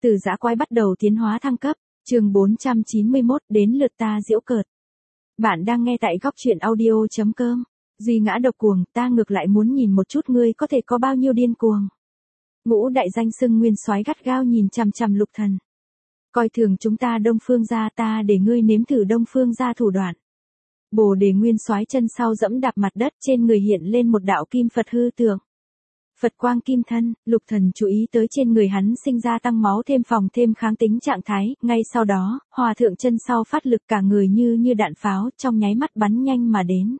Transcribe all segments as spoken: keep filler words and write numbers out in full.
Từ dã quái bắt đầu tiến hóa thăng cấp, chương bốn trăm chín mươi mốt, đến lượt ta giễu cợt. Bạn đang nghe tại góc truyện audio.com. Duy ngã độc cuồng, ta ngược lại muốn nhìn một chút ngươi có thể có bao nhiêu điên cuồng. Ngũ đại danh xưng nguyên soái gắt gao nhìn chằm chằm Lục Thần. Coi thường chúng ta Đông Phương gia, ta để ngươi nếm thử Đông Phương gia thủ đoạn. Bồ Đề nguyên soái chân sau dẫm đạp mặt đất, trên người hiện lên một đạo kim Phật hư tượng. Phật quang kim thân, Lục Thần chú ý tới trên người hắn sinh ra tăng máu thêm phòng thêm kháng tính trạng thái, ngay sau đó, hòa thượng chân sau phát lực cả người như như đạn pháo, trong nháy mắt bắn nhanh mà đến.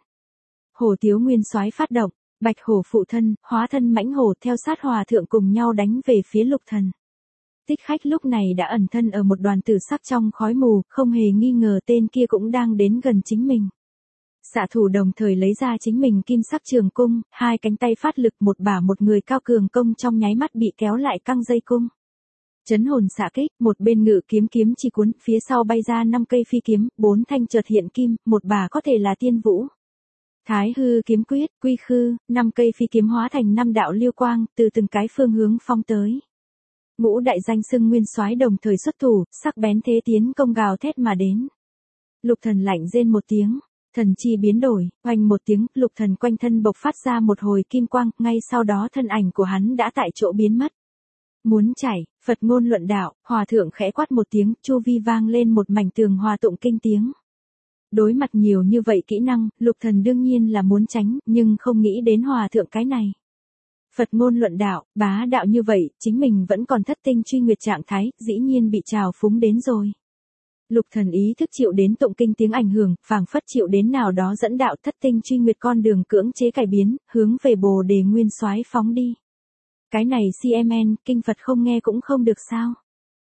Hổ Tiếu nguyên soái phát động, Bạch hổ phụ thân, hóa thân mãnh hổ theo sát hòa thượng cùng nhau đánh về phía Lục Thần. Tích Khách lúc này đã ẩn thân ở một đoàn tử sắc trong khói mù, không hề nghi ngờ tên kia cũng đang đến gần chính mình. Xạ thủ đồng thời lấy ra chính mình kim sắc trường cung, hai cánh tay phát lực, một bả một người cao cường công trong nháy mắt bị kéo lại căng dây cung. Chấn hồn xạ kích, một bên ngự kiếm kiếm chi cuốn, phía sau bay ra năm cây phi kiếm, bốn thanh chợt hiện kim, một bả có thể là tiên vũ. Thái hư kiếm quyết, quy khư, năm cây phi kiếm hóa thành năm đạo liêu quang, từ từng cái phương hướng phong tới. Ngũ đại danh xưng nguyên soái đồng thời xuất thủ, sắc bén thế tiến công gào thét mà đến. Lục Thần lạnh rên một tiếng. Thần chi biến đổi, oanh một tiếng, Lục Thần quanh thân bộc phát ra một hồi kim quang, ngay sau đó thân ảnh của hắn đã tại chỗ biến mất. Muốn chạy, Phật ngôn luận đạo, hòa thượng khẽ quát một tiếng, chu vi vang lên một mảnh tường hòa tụng kinh tiếng. Đối mặt nhiều như vậy kỹ năng, Lục Thần đương nhiên là muốn tránh, nhưng không nghĩ đến hòa thượng cái này. Phật ngôn luận đạo, bá đạo như vậy, chính mình vẫn còn thất tinh truy nguyệt trạng thái, dĩ nhiên bị trào phúng đến rồi. Lục Thần ý thức chịu đến tụng kinh tiếng ảnh hưởng, phảng phất chịu đến nào đó dẫn đạo thất tinh truy nguyệt con đường cưỡng chế cải biến, hướng về Bồ Đề nguyên soái phóng đi. Cái này xê em en, kinh Phật không nghe cũng không được sao?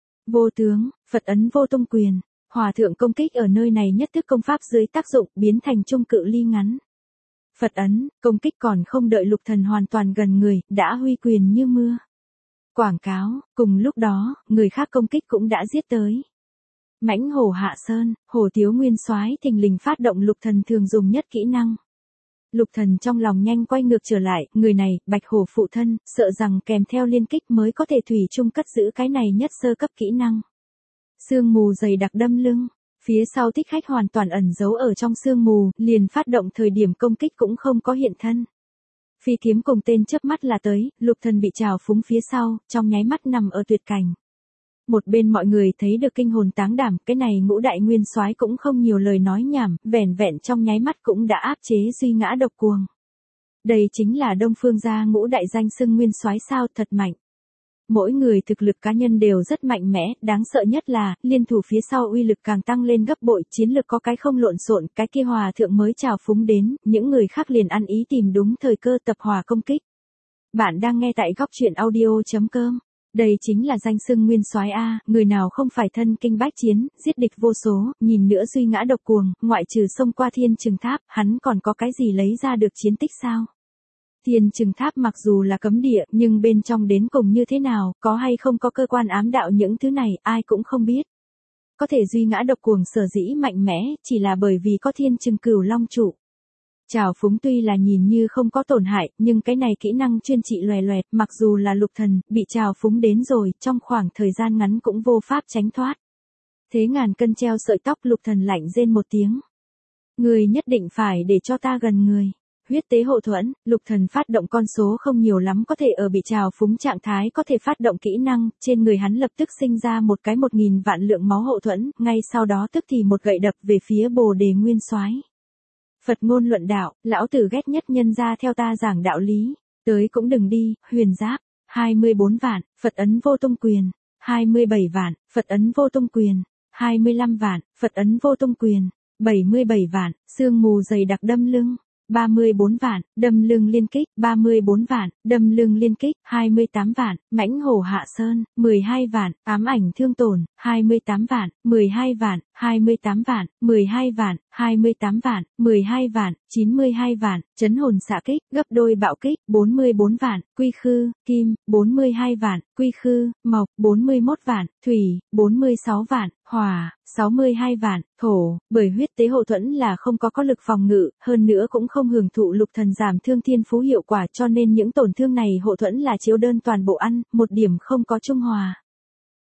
Vô tướng, Phật ấn vô tung quyền, hòa thượng công kích ở nơi này nhất thức công pháp dưới tác dụng, biến thành trung cự ly ngắn. Phật ấn, công kích còn không đợi Lục Thần hoàn toàn gần người, đã huy quyền như mưa. Quảng cáo, cùng lúc đó, người khác công kích cũng đã giết tới. Mãnh hổ hạ sơn, Hổ Tiếu nguyên soái thình lình phát động Lục Thần thường dùng nhất kỹ năng. Lục Thần trong lòng nhanh quay ngược trở lại, người này, Bạch hổ phụ thân, sợ rằng kèm theo liên kích mới có thể thủy chung cất giữ cái này nhất sơ cấp kỹ năng. Sương mù dày đặc đâm lưng, phía sau Tích Khách hoàn toàn ẩn giấu ở trong sương mù, liền phát động thời điểm công kích cũng không có hiện thân. Phi kiếm cùng tên chớp mắt là tới, Lục Thần bị trào phúng phía sau, trong nháy mắt nằm ở tuyệt cảnh. Một bên mọi người thấy được kinh hồn táng đảm, cái này ngũ đại nguyên soái cũng không nhiều lời nói nhảm, vẻn vẹn trong nháy mắt cũng đã áp chế duy ngã độc cuồng. Đây chính là Đông Phương gia ngũ đại danh xưng nguyên soái sao, thật mạnh. Mỗi người thực lực cá nhân đều rất mạnh mẽ, đáng sợ nhất là, liên thủ phía sau uy lực càng tăng lên gấp bội, chiến lực có cái không lộn xộn, cái kia hòa thượng mới trào phúng đến, những người khác liền ăn ý tìm đúng thời cơ tập hòa công kích. Bạn đang nghe tại góc truyện audio.com. Đây chính là danh xưng nguyên soái a, người nào không phải thân kinh bách chiến, giết địch vô số, nhìn nữa duy ngã độc cuồng, ngoại trừ xông qua Thiên Trừng Tháp, hắn còn có cái gì lấy ra được chiến tích sao? Thiên Trừng Tháp mặc dù là cấm địa, nhưng bên trong đến cùng như thế nào, có hay không có cơ quan ám đạo những thứ này, ai cũng không biết. Có thể duy ngã độc cuồng sở dĩ mạnh mẽ, chỉ là bởi vì có Thiên Trừng Cửu Long trụ. Trào phúng tuy là nhìn như không có tổn hại, nhưng cái này kỹ năng chuyên trị loè loẹt, mặc dù là Lục Thần, bị trào phúng đến rồi, trong khoảng thời gian ngắn cũng vô pháp tránh thoát. Thế ngàn cân treo sợi tóc, Lục Thần lạnh rên một tiếng. Người nhất định phải để cho ta gần người. Huyết tế hộ thuẫn, Lục Thần phát động con số không nhiều lắm có thể ở bị trào phúng trạng thái có thể phát động kỹ năng, trên người hắn lập tức sinh ra một cái một nghìn vạn lượng máu hộ thuẫn, ngay sau đó tức thì một gậy đập về phía Bồ Đề nguyên soái. Phật ngôn luận đạo, lão tử ghét nhất nhân ra theo ta giảng đạo lý, tới cũng đừng đi, huyền giáp, hai mươi bốn vạn, Phật ấn vô tung quyền, hai mươi bảy vạn, Phật ấn vô tung quyền, hai mươi lăm vạn, Phật ấn vô tung quyền, bảy mươi bảy vạn, sương mù dày đặc đâm lưng, ba mươi bốn vạn, đâm lưng liên kích, ba mươi bốn vạn, đâm lưng liên kích, hai mươi tám vạn, mãnh hổ hạ sơn, mười hai vạn, ám ảnh thương tổn, hai mươi tám vạn, mười hai vạn, hai mươi tám vạn, mười hai vạn, hai mươi tám vạn, mười hai vạn, chín mươi hai vạn, chấn hồn xạ kích, gấp đôi bạo kích, bốn mươi bốn vạn, quy khư, kim, bốn mươi hai vạn, quy khư, mộc, bốn mươi mốt vạn, thủy, bốn mươi sáu vạn, hỏa, sáu mươi hai vạn, thổ, bởi huyết tế hộ thuẫn là không có có lực phòng ngự, hơn nữa cũng không hưởng thụ Lục Thần giảm thương thiên phú hiệu quả, cho nên những tổn thương này hộ thuẫn là chiếu đơn toàn bộ ăn, một điểm không có trung hòa.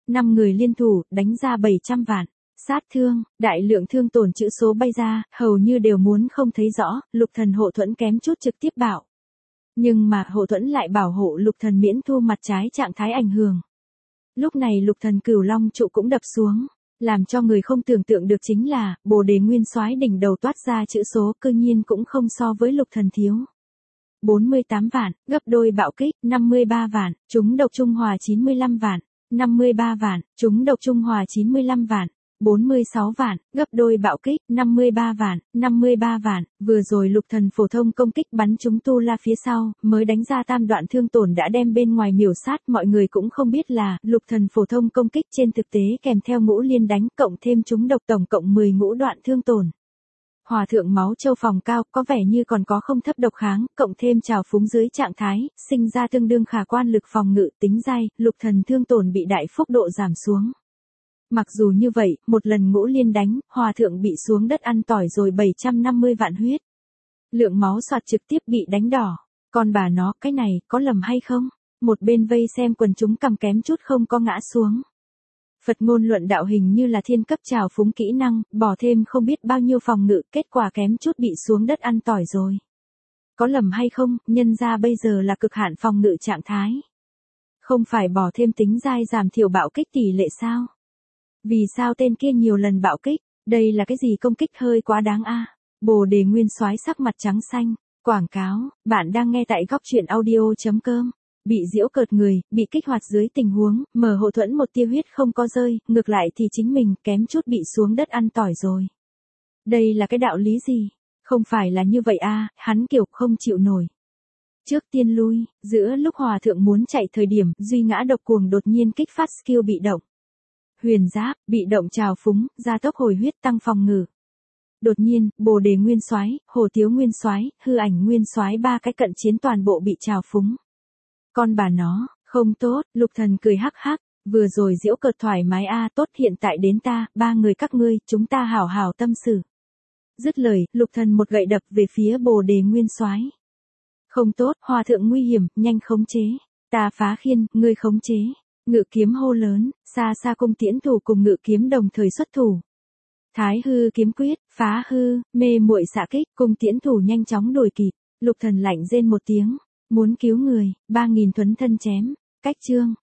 năm người liên thủ, đánh ra bảy trăm vạn. Sát thương, đại lượng thương tổn chữ số bay ra, hầu như đều muốn không thấy rõ, lục thần hộ thuẫn kém chút trực tiếp bạo. Nhưng mà hộ thuẫn lại bảo hộ lục thần miễn thu mặt trái trạng thái ảnh hưởng. Lúc này lục thần cửu long trụ cũng đập xuống. Làm cho người không tưởng tượng được chính là, bồ đề nguyên soái đỉnh đầu toát ra chữ số cư nhiên cũng không so với lục thần thiếu. bốn mươi tám vạn, gấp đôi bạo kích, năm mươi ba vạn, chúng độc trung hòa chín mươi lăm vạn, năm mươi ba vạn, chúng độc trung hòa chín mươi lăm vạn, bốn mươi sáu vạn, gấp đôi bạo kích, năm mươi ba vạn, năm mươi ba vạn, vừa rồi lục thần phổ thông công kích bắn chúng tu la phía sau, mới đánh ra tam đoạn thương tổn đã đem bên ngoài miểu sát, mọi người cũng không biết là, lục thần phổ thông công kích trên thực tế kèm theo ngũ liên đánh, cộng thêm chúng độc tổng cộng mười ngũ đoạn thương tổn. Hòa thượng máu châu phòng cao, có vẻ như còn có không thấp độc kháng, cộng thêm trào phúng dưới trạng thái, sinh ra tương đương khả quan lực phòng ngự tính dai, lục thần thương tổn bị đại phúc độ giảm xuống. Mặc dù như vậy, một lần ngũ liên đánh, hòa thượng bị xuống đất ăn tỏi rồi bảy trăm năm mươi vạn huyết. Lượng máu soạt trực tiếp bị đánh đỏ. Còn bà nó, cái này, có lầm hay không? Một bên vây xem quần chúng cầm kém chút không có ngã xuống. Phật ngôn luận đạo hình như là thiên cấp trào phúng kỹ năng, bỏ thêm không biết bao nhiêu phòng ngự, kết quả kém chút bị xuống đất ăn tỏi rồi. Có lầm hay không, nhân ra bây giờ là cực hạn phòng ngự trạng thái. Không phải bỏ thêm tính dai giảm thiểu bạo kích tỷ lệ sao? Vì sao tên kia nhiều lần bạo kích, đây là cái gì công kích hơi quá đáng a? À? Bồ đề nguyên soái sắc mặt trắng xanh, quảng cáo, bạn đang nghe tại góc truyện audio chấm com. Bị giễu cợt người, bị kích hoạt dưới tình huống, mở hộ thuẫn một tia huyết không có rơi, ngược lại thì chính mình kém chút bị xuống đất ăn tỏi rồi. Đây là cái đạo lý gì? Không phải là như vậy a, à, hắn kiểu không chịu nổi. Trước tiên lui, giữa lúc hòa thượng muốn chạy thời điểm, duy ngã độc cuồng đột nhiên kích phát skill bị động. Huyền giáp, bị động trào phúng, gia tốc hồi huyết tăng phòng ngự. Đột nhiên, bồ đề nguyên soái, hồ tiếu nguyên soái, hư ảnh nguyên soái ba cái cận chiến toàn bộ bị trào phúng. Con bà nó, không tốt, lục thần cười hắc hắc, vừa rồi giễu cợt thoải mái a à, tốt hiện tại đến ta, ba người các ngươi, chúng ta hảo hảo tâm sự. Dứt lời, lục thần một gậy đập về phía bồ đề nguyên soái. Không tốt, hòa thượng nguy hiểm, nhanh khống chế. Ta phá khiên, ngươi khống chế. Ngự kiếm hô lớn, xa xa cung tiễn thủ cùng ngự kiếm đồng thời xuất thủ. Thái hư kiếm quyết, phá hư, mê muội xạ kích, cung tiễn thủ nhanh chóng đuổi kịp. Lục thần lạnh rên một tiếng, muốn cứu người, ba nghìn thuấn thân chém. Cách chương.